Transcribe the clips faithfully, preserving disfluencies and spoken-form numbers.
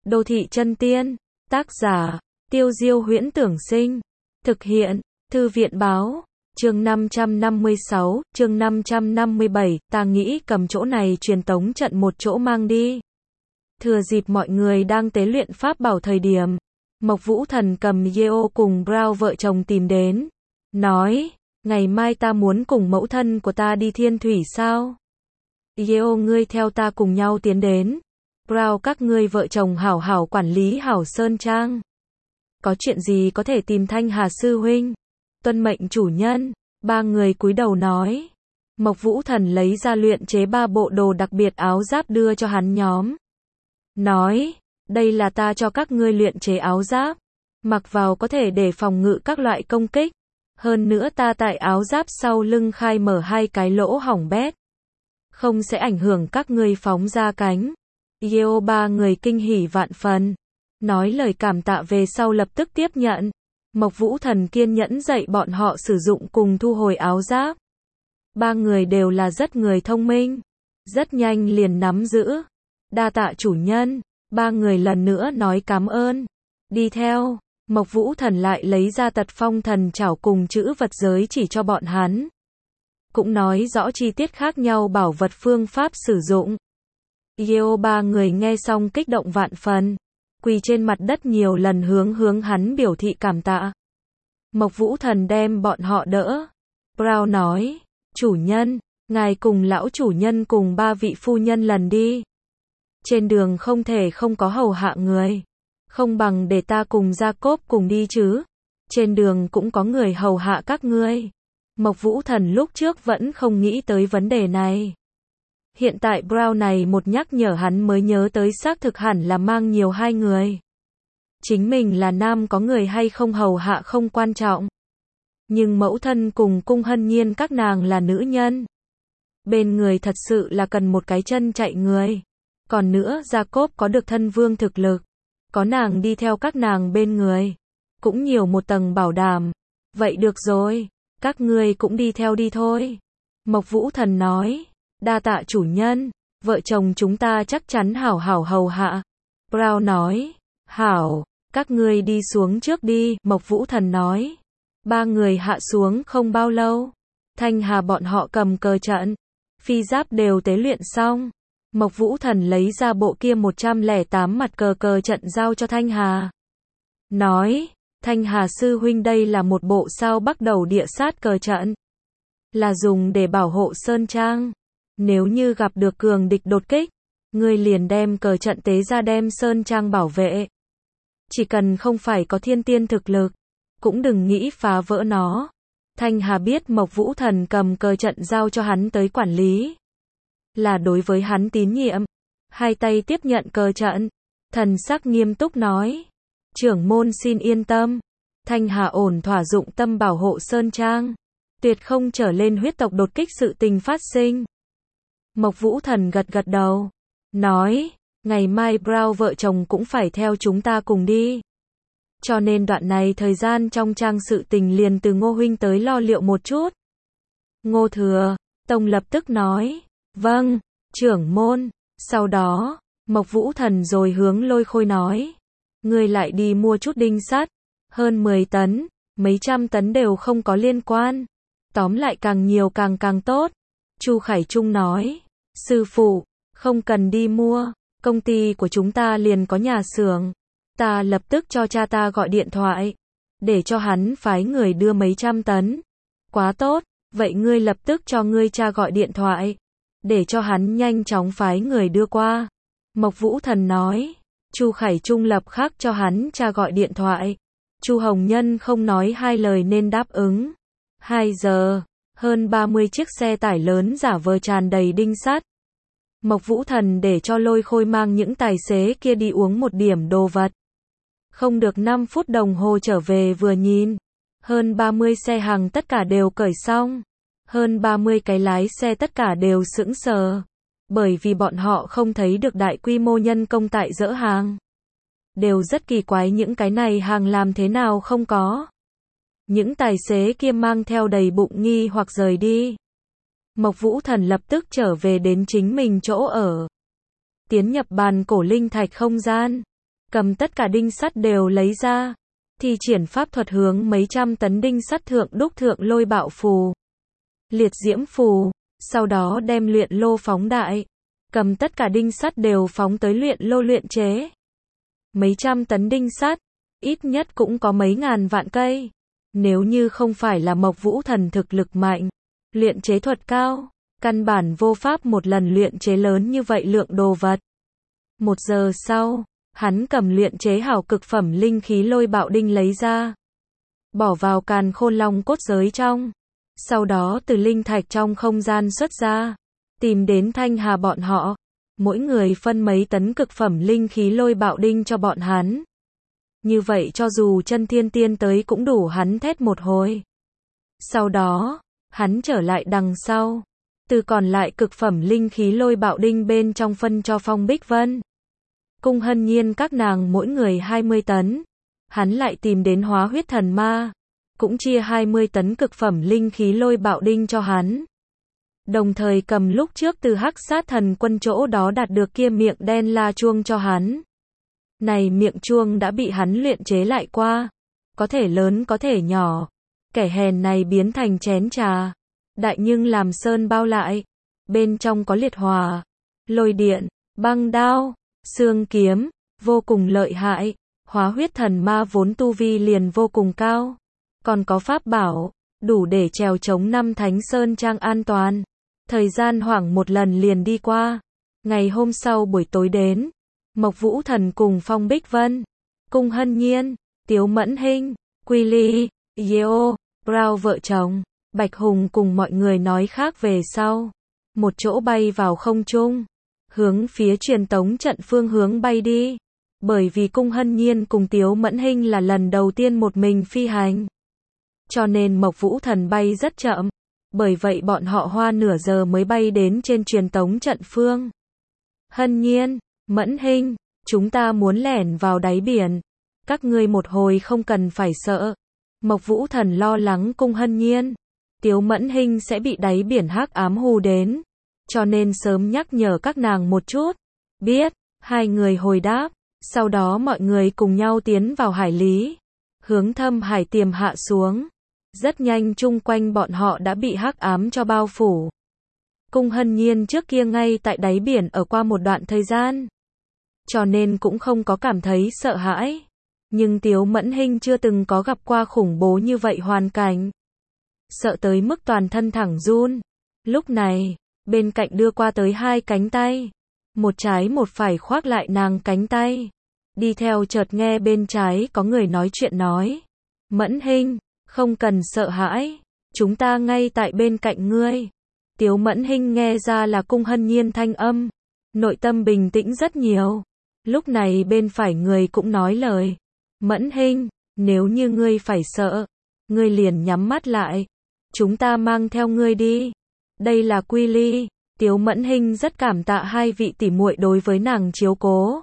Đô thị chân tiên. Tác giả, Tiêu Diêu Huyễn Tưởng Sinh. Thực hiện, Thư viện báo. Chương năm trăm năm mươi sáu, chương năm trăm năm mươi bảy, ta nghĩ cầm chỗ này truyền tống trận một chỗ mang đi. Thừa dịp mọi người đang tế luyện pháp bảo thời điểm, Mộc Vũ Thần cầm Yeo cùng Brown vợ chồng tìm đến. Nói, ngày mai ta muốn cùng mẫu thân của ta đi thiên thủy sao? Yeo ngươi theo ta cùng nhau tiến đến. Brown các ngươi vợ chồng hảo hảo quản lý hảo Sơn Trang. Có chuyện gì có thể tìm Thanh Hà sư huynh. Tuân mệnh chủ nhân. Ba người cúi đầu nói. Mộc Vũ Thần lấy ra luyện chế ba bộ đồ đặc biệt áo giáp đưa cho hắn nhóm. Nói, đây là ta cho các ngươi luyện chế áo giáp. Mặc vào có thể để phòng ngự các loại công kích. Hơn nữa ta tại áo giáp sau lưng khai mở hai cái lỗ hỏng bét. Không sẽ ảnh hưởng các ngươi phóng ra cánh. Yeo ba người kinh hỉ vạn phần. Nói lời cảm tạ về sau lập tức tiếp nhận. Mộc Vũ Thần kiên nhẫn dạy bọn họ sử dụng cùng thu hồi áo giáp. Ba người đều là rất người thông minh. Rất nhanh liền nắm giữ. Đa tạ chủ nhân. Ba người lần nữa nói cảm ơn. Đi theo. Mộc Vũ Thần lại lấy ra Tật Phong Thần Trảo cùng chữ vật giới chỉ cho bọn hắn. Cũng nói rõ chi tiết khác nhau bảo vật phương pháp sử dụng. Yeo ba người nghe xong kích động vạn phần. Quỳ trên mặt đất nhiều lần hướng hướng hắn biểu thị cảm tạ. Mộc Vũ Thần đem bọn họ đỡ. Brown nói, chủ nhân, ngài cùng lão chủ nhân cùng ba vị phu nhân lần đi. Trên đường không thể không có hầu hạ người. Không bằng để ta cùng Jacob cùng đi chứ. Trên đường cũng có người hầu hạ các ngươi. Mộc Vũ Thần lúc trước vẫn không nghĩ tới vấn đề này. Hiện tại Brown này một nhắc nhở hắn mới nhớ tới xác thực hẳn là mang nhiều hai người. Chính mình là nam có người hay không hầu hạ không quan trọng. Nhưng mẫu thân cùng Cung Hân Nhiên các nàng là nữ nhân. Bên người thật sự là cần một cái chân chạy người. Còn nữa Jacob có được thân vương thực lực. Có nàng đi theo các nàng bên người. Cũng nhiều một tầng bảo đảm. Vậy được rồi. Các ngươi cũng đi theo đi thôi. Mộc Vũ Thần nói. Đa tạ chủ nhân. Vợ chồng chúng ta chắc chắn hảo hảo hầu hạ. Brown nói. Hảo. Các ngươi đi xuống trước đi. Mộc Vũ Thần nói. Ba người hạ xuống không bao lâu. Thanh Hà bọn họ cầm cờ trận. Phi giáp đều tế luyện xong. Mộc Vũ Thần lấy ra bộ kia một trăm lẻ tám mặt cờ cờ trận giao cho Thanh Hà. Nói. Thanh Hà sư huynh đây là một bộ sao bắt đầu địa sát cờ trận. Là dùng để bảo hộ Sơn Trang. Nếu như gặp được cường địch đột kích, ngươi liền đem cờ trận tế ra đem Sơn Trang bảo vệ. Chỉ cần không phải có thiên tiên thực lực, cũng đừng nghĩ phá vỡ nó. Thanh Hà biết Mộc Vũ Thần cầm cờ trận giao cho hắn tới quản lý. Là đối với hắn tín nhiệm. Hai tay tiếp nhận cờ trận. Thần sắc nghiêm túc nói. Trưởng môn xin yên tâm. Thanh Hà ổn thỏa dụng tâm bảo hộ Sơn Trang. Tuyệt không trở lên huyết tộc đột kích sự tình phát sinh. Mộc Vũ Thần gật gật đầu. Nói, ngày mai Brown vợ chồng cũng phải theo chúng ta cùng đi. Cho nên đoạn này thời gian trong trang sự tình liền từ Ngô huynh tới lo liệu một chút. Ngô Thừa, Tông lập tức nói. Vâng, trưởng môn. Sau đó, Mộc Vũ Thần rồi hướng Lôi Khôi nói. Ngươi lại đi mua chút đinh sắt. Hơn mười tấn, mấy trăm tấn đều không có liên quan. Tóm lại càng nhiều càng càng tốt. Chu Khải Trung nói. Sư phụ, không cần đi mua. Công ty của chúng ta liền có nhà xưởng. Ta lập tức cho cha ta gọi điện thoại. Để cho hắn phái người đưa mấy trăm tấn. Quá tốt, vậy ngươi lập tức cho ngươi cha gọi điện thoại. Để cho hắn nhanh chóng phái người đưa qua. Mộc Vũ Thần nói. Chu Khải Trung lập khắc cho hắn cha gọi điện thoại. Chu Hồng Nhân không nói hai lời nên đáp ứng. Hai giờ, hơn ba mươi chiếc xe tải lớn giả vờ tràn đầy đinh sắt. Mộc Vũ Thần để cho Lôi Khôi mang những tài xế kia đi uống một điểm đồ vật. Không được năm phút đồng hồ trở về vừa nhìn. Hơn ba mươi xe hàng tất cả đều cởi xong. Hơn ba mươi cái lái xe tất cả đều sững sờ. Bởi vì bọn họ không thấy được đại quy mô nhân công tại dỡ hàng. Đều rất kỳ quái những cái này hàng làm thế nào không có. Những tài xế kia mang theo đầy bụng nghi hoặc rời đi. Mộc Vũ Thần lập tức trở về đến chính mình chỗ ở. Tiến nhập bàn cổ linh thạch không gian. cầm tất cả đinh sắt đều lấy ra, thi triển pháp thuật hướng mấy trăm tấn đinh sắt thượng đúc thượng lôi bạo phù, liệt diễm phù, sau đó đem luyện lô phóng đại, cầm tất cả đinh sắt đều phóng tới luyện lô luyện chế. Mấy trăm tấn đinh sắt, ít nhất cũng có mấy ngàn vạn cây. Nếu như không phải là Mộc Vũ Thần thực lực mạnh, luyện chế thuật cao, căn bản vô pháp một lần luyện chế lớn như vậy lượng đồ vật. Một giờ sau, hắn cầm luyện chế hảo cực phẩm linh khí lôi bạo đinh lấy ra, bỏ vào càn khôn long cốt giới trong, sau đó từ linh thạch trong không gian xuất ra, tìm đến Thanh Hà bọn họ, mỗi người phân mấy tấn cực phẩm linh khí lôi bạo đinh cho bọn hắn. Như vậy cho dù chân thiên tiên tới cũng đủ hắn thét một hồi. Sau đó, hắn trở lại đằng sau, từ còn lại cực phẩm linh khí lôi bạo đinh bên trong phân cho Phong Bích Vân, Cung Hân Nhiên các nàng mỗi người hai mươi tấn. Hắn lại tìm đến Hóa Huyết Thần Ma, cũng chia hai mươi tấn cực phẩm linh khí lôi bạo đinh cho hắn. Đồng thời cầm lúc trước từ Hắc Sát Thần Quân chỗ đó đạt được kia miệng đen la chuông cho hắn. Này miệng chuông đã bị hắn luyện chế lại qua, có thể lớn có thể nhỏ, kẻ hèn này biến thành chén trà, đại nhưng làm sơn bao lại, bên trong có liệt hỏa, lôi điện, băng đao, xương kiếm, vô cùng lợi hại. Hóa Huyết Thần Ma vốn tu vi liền vô cùng cao, còn có pháp bảo, đủ để trèo chống năm thánh sơn trang an toàn. Thời gian hoảng một lần liền đi qua. Ngày hôm sau buổi tối đến, Mộc Vũ Thần cùng Phong Bích Vân, Cung Hân Nhiên, Tiếu Mẫn Hinh, Quy Ly, Yeo, Brown vợ chồng, Bạch Hùng cùng mọi người nói khác về sau. Một chỗ bay vào không trung, hướng phía truyền tống trận phương hướng bay đi. Bởi vì Cung Hân Nhiên cùng Tiếu Mẫn Hinh là lần đầu tiên một mình phi hành, cho nên Mộc Vũ Thần bay rất chậm. Bởi vậy bọn họ hoa nửa giờ mới bay đến trên truyền tống trận phương. Hân Nhiên, Mẫn Hinh, chúng ta muốn lẻn vào đáy biển. Các ngươi một hồi không cần phải sợ. Mộc Vũ Thần lo lắng Cung Hân Nhiên, Tiếu Mẫn Hinh sẽ bị đáy biển hắc ám hù đến, cho nên sớm nhắc nhở các nàng một chút. Biết, hai người hồi đáp. Sau đó mọi người cùng nhau tiến vào hải lý, hướng thâm hải tiềm hạ xuống. Rất nhanh chung quanh bọn họ đã bị hắc ám cho bao phủ. Cung Hân Nhiên trước kia ngay tại đáy biển ở qua một đoạn thời gian, cho nên cũng không có cảm thấy sợ hãi. Nhưng Tiếu Mẫn Hinh chưa từng có gặp qua khủng bố như vậy hoàn cảnh, sợ tới mức toàn thân thẳng run. Lúc này, bên cạnh đưa qua tới hai cánh tay, một trái một phải khoác lại nàng cánh tay. Đi theo chợt nghe bên trái có người nói chuyện nói: Mẫn Hinh, không cần sợ hãi, chúng ta ngay tại bên cạnh ngươi. Tiếu Mẫn Hinh nghe ra là Cung Hân Nhiên thanh âm, nội tâm bình tĩnh rất nhiều. Lúc này bên phải người cũng nói lời: Mẫn Hinh, nếu như ngươi phải sợ, ngươi liền nhắm mắt lại, chúng ta mang theo ngươi đi. Đây là Quy Ly. Tiếu Mẫn Hinh rất cảm tạ hai vị tỷ muội đối với nàng chiếu cố.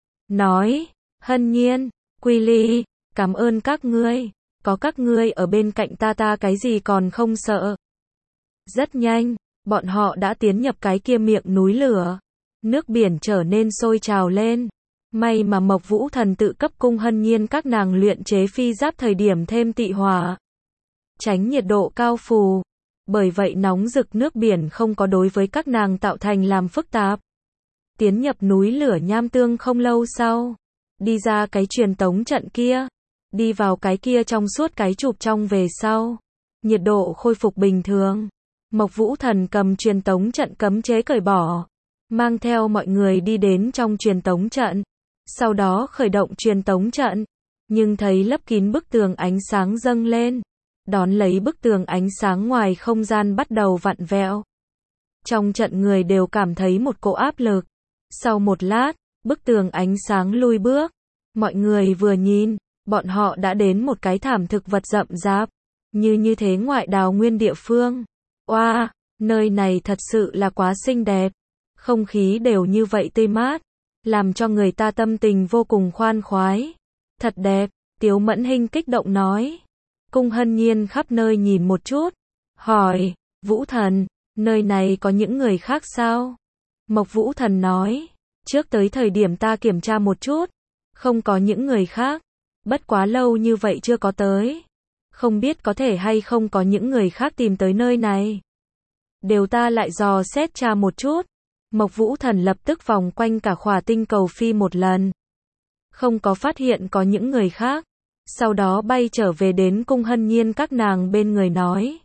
Nói: Hân Nhiên, Quy Ly, cảm ơn các ngươi, có các ngươi ở bên cạnh ta ta cái gì còn không sợ. Rất nhanh, bọn họ đã tiến nhập cái kia miệng núi lửa. Nước biển trở nên sôi trào lên. May mà Mộc Vũ Thần tự cấp Cung Hân Nhiên các nàng luyện chế phi giáp thời điểm thêm tị hỏa, tránh nhiệt độ cao phù. Bởi vậy nóng rực nước biển không có đối với các nàng tạo thành làm phức tạp. Tiến nhập núi lửa nham tương không lâu sau, đi ra cái truyền tống trận kia, đi vào cái kia trong suốt cái chụp trong về sau, nhiệt độ khôi phục bình thường. Mộc Vũ Thần cầm truyền tống trận cấm chế cởi bỏ, mang theo mọi người đi đến trong truyền tống trận, sau đó khởi động truyền tống trận, nhưng thấy lấp kín bức tường ánh sáng dâng lên, đón lấy bức tường ánh sáng ngoài không gian bắt đầu vặn vẹo. Trong trận người đều cảm thấy một cỗ áp lực. Sau một lát, bức tường ánh sáng lui bước, mọi người vừa nhìn, bọn họ đã đến một cái thảm thực vật rậm rạp, như như thế ngoại đào nguyên địa phương. Oa, wow, nơi này thật sự là quá xinh đẹp, không khí đều như vậy tươi mát, làm cho người ta tâm tình vô cùng khoan khoái. Thật đẹp, Tiếu Mẫn Hinh kích động nói. Cung Hân Nhiên khắp nơi nhìn một chút, hỏi: Vũ Thần, nơi này có những người khác sao? Mộc Vũ Thần nói: trước tới thời điểm ta kiểm tra một chút, Không có những người khác. Bất quá lâu như vậy chưa có tới. Không biết có thể hay không có những người khác tìm tới nơi này. Đều ta lại dò xét tra một chút. Mộc Vũ Thần lập tức vòng quanh cả khỏa tinh cầu phi một lần. Không có phát hiện có những người khác. Sau đó bay trở về đến cung Hân Nhiên các nàng bên người nói.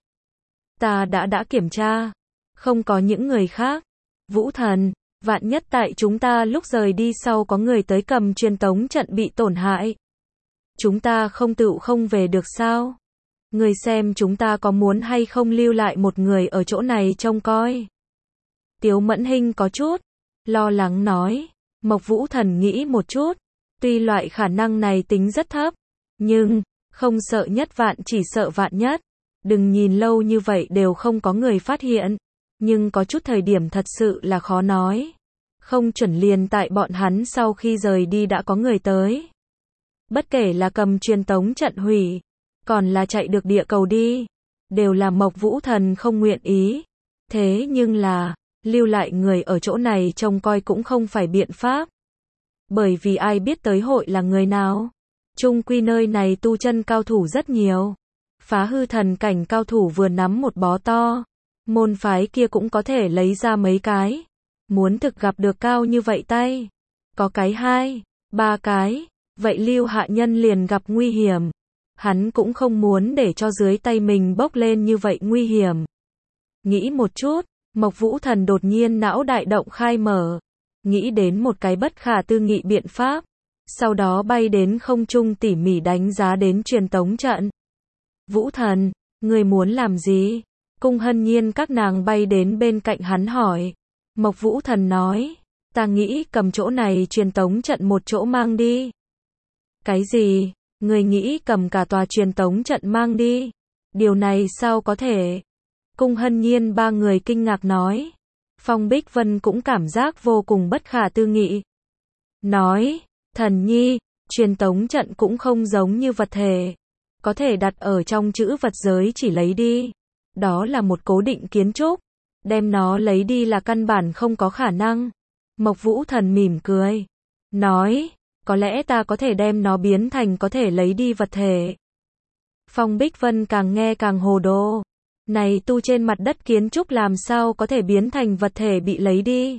Ta đã đã kiểm tra. Không có những người khác. Vũ Thần, vạn nhất tại chúng ta lúc rời đi sau có người tới cầm truyền tống trận bị tổn hại. Chúng ta không tự không về được sao? Người xem chúng ta có muốn hay không lưu lại một người ở chỗ này trông coi. Tiếu Mẫn Hinh có chút lo lắng nói. Mộc Vũ Thần nghĩ một chút. Tuy loại khả năng này tính rất thấp. Nhưng, không sợ nhất vạn chỉ sợ vạn nhất. Đừng nhìn lâu như vậy đều không có người phát hiện. Nhưng có chút thời điểm thật sự là khó nói. Không chuẩn liền tại bọn hắn sau khi rời đi đã có người tới. Bất kể là cầm truyền tống trận hủy, còn là chạy được địa cầu đi. Đều là Mộc Vũ Thần không nguyện ý. Thế nhưng là, lưu lại người ở chỗ này trông coi cũng không phải biện pháp. Bởi vì ai biết tới hội là người nào. Chung quy nơi này tu chân cao thủ rất nhiều. Phá hư thần cảnh cao thủ vừa nắm một bó to. Môn phái kia cũng có thể lấy ra mấy cái. Muốn thực gặp được cao như vậy tay. Có cái hai, ba cái. Vậy Lưu Hạ Nhân liền gặp nguy hiểm. Hắn cũng không muốn để cho dưới tay mình bốc lên như vậy nguy hiểm. Nghĩ một chút, Mộc Vũ Thần đột nhiên não đại động khai mở. Nghĩ đến một cái bất khả tư nghị biện pháp. Sau đó bay đến không trung tỉ mỉ đánh giá đến truyền tống trận. Vũ Thần, người muốn làm gì? Cung Hân Nhiên các nàng bay đến bên cạnh hắn hỏi. Mộc Vũ Thần nói, ta nghĩ cầm chỗ này truyền tống trận một chỗ mang đi. Cái gì? Người nghĩ cầm cả tòa truyền tống trận mang đi? Điều này sao có thể? Cung Hân Nhiên ba người kinh ngạc nói. Phong Bích Vân cũng cảm giác vô cùng bất khả tư nghị. Nói, Thần Nhi, truyền tống trận cũng không giống như vật thể. Có thể đặt ở trong chữ vật giới chỉ lấy đi. Đó là một cố định kiến trúc. Đem nó lấy đi là căn bản không có khả năng. Mộc Vũ Thần mỉm cười. Nói, có lẽ ta có thể đem nó biến thành có thể lấy đi vật thể. Phong Bích Vân càng nghe càng hồ đồ. Này tu trên mặt đất kiến trúc làm sao có thể biến thành vật thể bị lấy đi?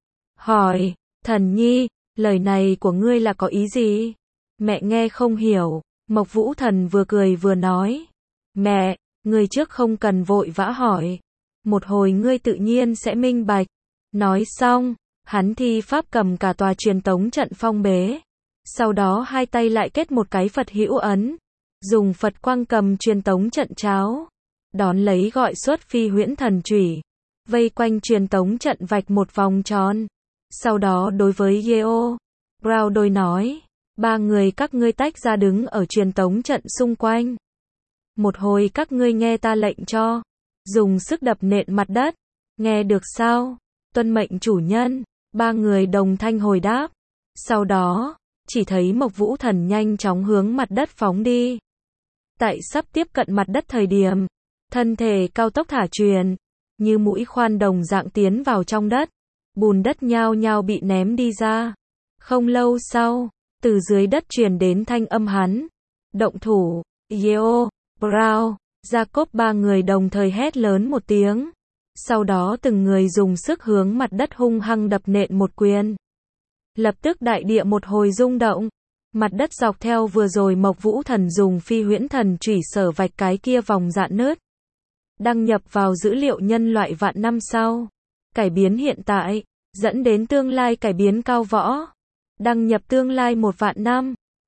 Hỏi, Thần Nhi, lời này của ngươi là có ý gì? Mẹ nghe không hiểu. Mộc Vũ Thần vừa cười vừa nói. Mẹ, ngươi trước không cần vội vã hỏi. Một hồi ngươi tự nhiên sẽ minh bạch. Nói xong, hắn thi pháp cầm cả tòa truyền tống trận phong bế. Sau đó hai tay lại kết một cái Phật hữu ấn. Dùng Phật quang cầm truyền tống trận cháo. Đón lấy gọi xuất phi huyễn thần chủy. Vây quanh truyền tống trận vạch một vòng tròn. Sau đó đối với Yeo, Brown đôi nói. Ba người các ngươi tách ra đứng ở truyền tống trận xung quanh. Một hồi các ngươi nghe ta lệnh cho. Dùng sức đập nện mặt đất. Nghe được sao? Tuân mệnh chủ nhân. Ba người đồng thanh hồi đáp. Sau đó, chỉ thấy Mộc Vũ Thần nhanh chóng hướng mặt đất phóng đi. Tại sắp tiếp cận mặt đất thời điểm, thân thể cao tốc thả truyền, như mũi khoan đồng dạng tiến vào trong đất. Bùn đất nhao nhao bị ném đi ra. Không lâu sau, từ dưới đất truyền đến thanh âm hắn. Động thủ, Yeo, Brown, Jacob ba người đồng thời hét lớn một tiếng. Sau đó từng người dùng sức hướng mặt đất hung hăng đập nện một quyền. Lập tức đại địa một hồi rung động. Mặt đất dọc theo vừa rồi Mộc Vũ Thần dùng phi huyễn thần chủy sở vạch cái kia vòng rạn nứt. Đăng nhập vào dữ liệu nhân loại vạn năm sau. Cải biến hiện tại, dẫn đến tương lai cải biến cao võ. Đăng nhập tương lai một vạn năm.